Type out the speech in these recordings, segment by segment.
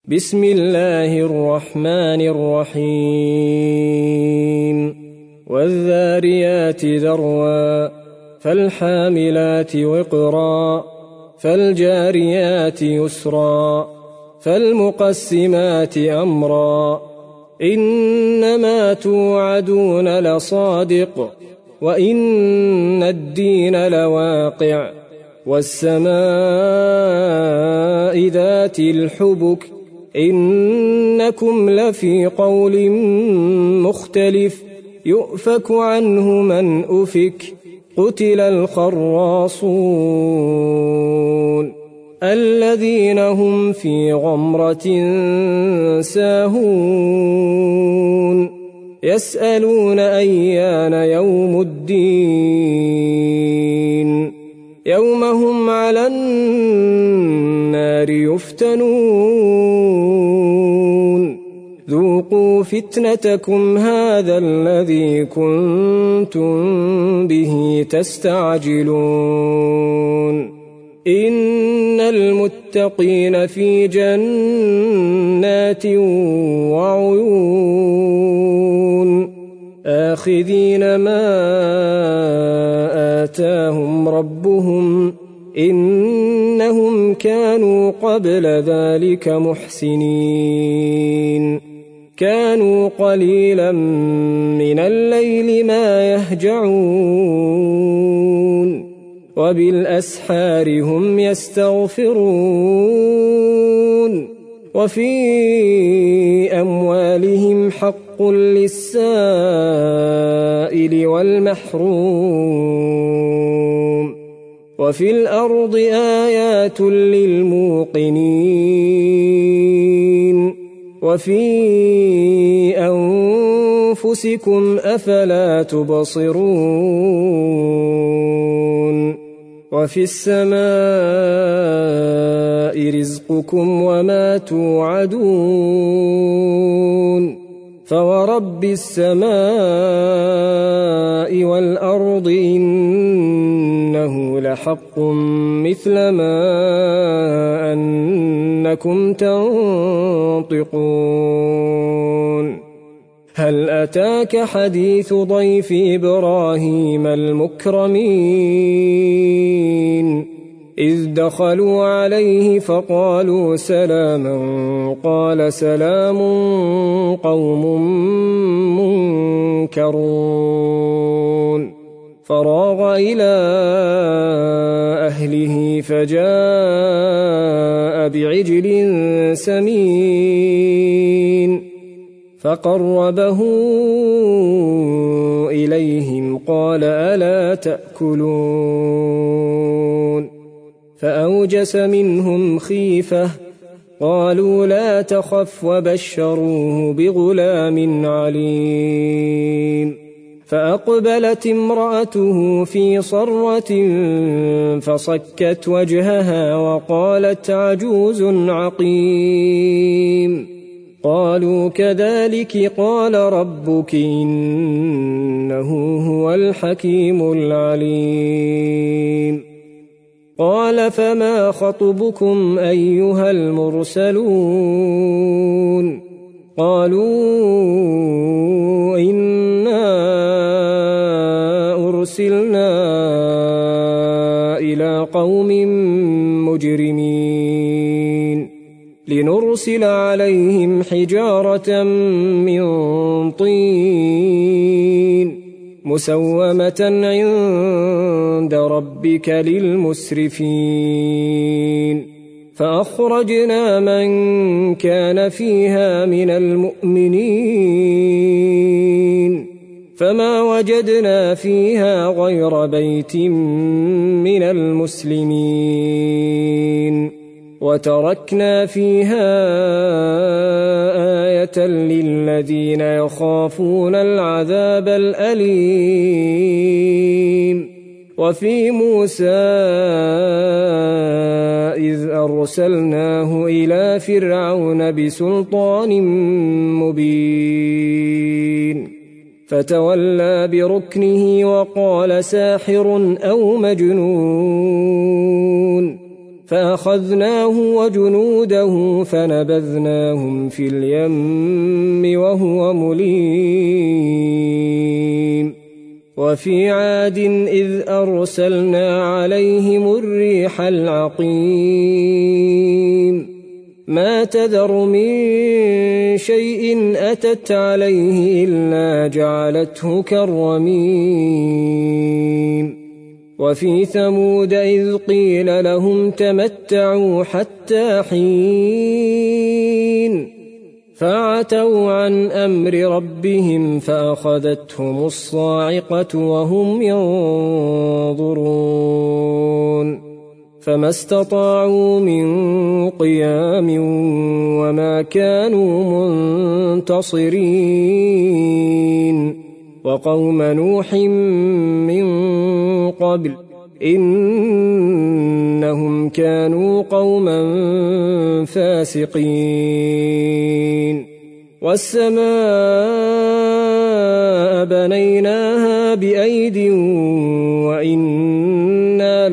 بسم الله الرحمن الرحيم والذاريات ذروا فالحاملات وقرا فالجاريات يسرا فالمقسمات أمرا إنما توعدون لصادق وإن الدين لواقع والسماء ذات الحبك إنكم لفي قول مختلف يؤفك عنه من أفك قتل الخراصون الذين هم في غمرة ساهون يسألون أيان يوم الدين يوم هم على النار يفتنون ذوقوا فتنتكم هذا الذي كنتم به تستعجلون إن المتقين في جنات وعيون آخذين ما آتاهم ربهم إنهم كانوا قبل ذلك محسنين كانوا قليلا من الليل ما يهجعون وبالأسحار هم يستغفرون وفي أموالهم حق للسائل والمحروم وفي الأرض آيات للموقنين وفي أنفسكم أفلا تبصرون وفي السماء رزقكم وما توعدون فورب السماء والأرض إنه لحق مثل ما أنكم تنطقون هل أتاك حديث ضيف إبراهيم المكرمين إذ دخلوا عليه فقالوا سلاما قال سلام قوم منكرون فراغ إلى أهله فجاء بعجل سمين فقربه إليهم قال ألا تأكلون فأوجس منهم خيفة قالوا لا تخف وبشروه بغلام عليم فأقبلت امرأته في صرة فصكت وجهها وقالت عجوز عقيم قالوا كذلك قال ربك إنه هو الحكيم العليم قال فما خطبكم أيها المرسلون قالوا إنا أرسلنا إلى قوم مجرمين لنرسل عليهم حجارة من طين مسومة عند ربك للمسرفين فأخرجنا من كان فيها من المؤمنين فما وجدنا فيها غير بيت من المسلمين وتركنا فيها آية للذين يخافون العذاب الأليم وفي موسى إذ أرسلناه إلى فرعون بسلطان مبين فتولى بركنه وقال ساحر أو مجنون فأخذناه وجنوده فنبذناهم في اليم وهو مليم وفي عاد إذ أرسلنا عليهم الريح العقيم ما تذر من شيء أتت عليه إلا جعلته كالرميم وفي ثمود إذ قيل لهم تمتعوا حتى حين فعتوا عن أمر ربهم فأخذتهم الصاعقة وهم ينظرون فما استطاعوا من قيام وما كانوا منتصرين وقوم نوح من قبل إنهم كانوا قوما فاسقين والسماء بنيناها بأيد وإنا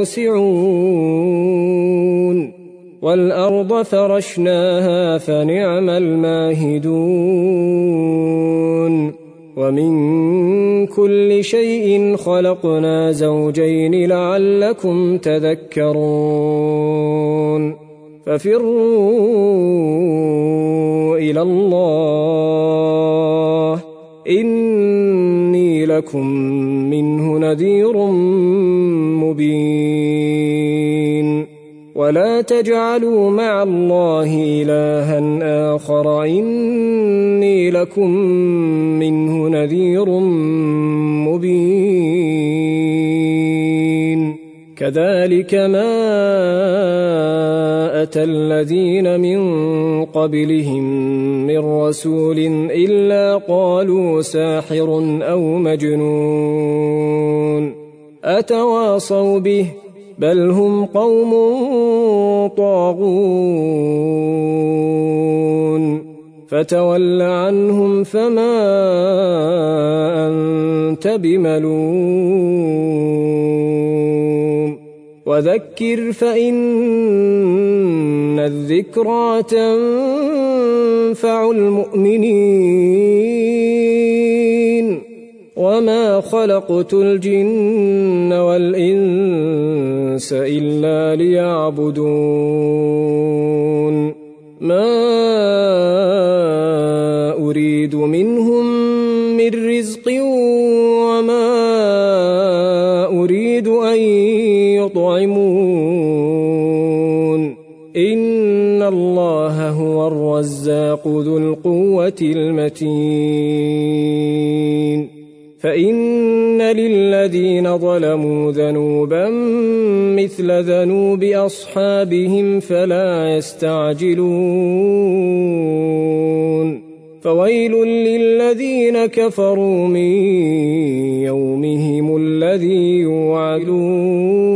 لموسعون والأرض فرشناها فنعم الماهدون ومن كل شيء خلقنا زوجين لعلكم تذكرون ففروا إلى الله إني لكم منه نذير مبين ولا تجعلوا مع الله إلها آخر إني لكم منه نذير مبين كذلك ما أتى الذين من قبلهم من رسول إلا قالوا ساحر أو مجنون أتواصوا به بل هم قوم طاغون فتول عنهم فما أنت بملوم وذكر فإن الذكرى تنفع المؤمنين وما خلقت الجن والإنس إلا ليعبدون ما أريد منهم من رزق وما أريد أن يطعمون إن الله هو الرزاق ذو القوة المتين فإن للذين ظلموا ذنوبا مثل ذنوب أصحابهم فلا يستعجلون فويل للذين كفروا من يومهم الذي يوعدون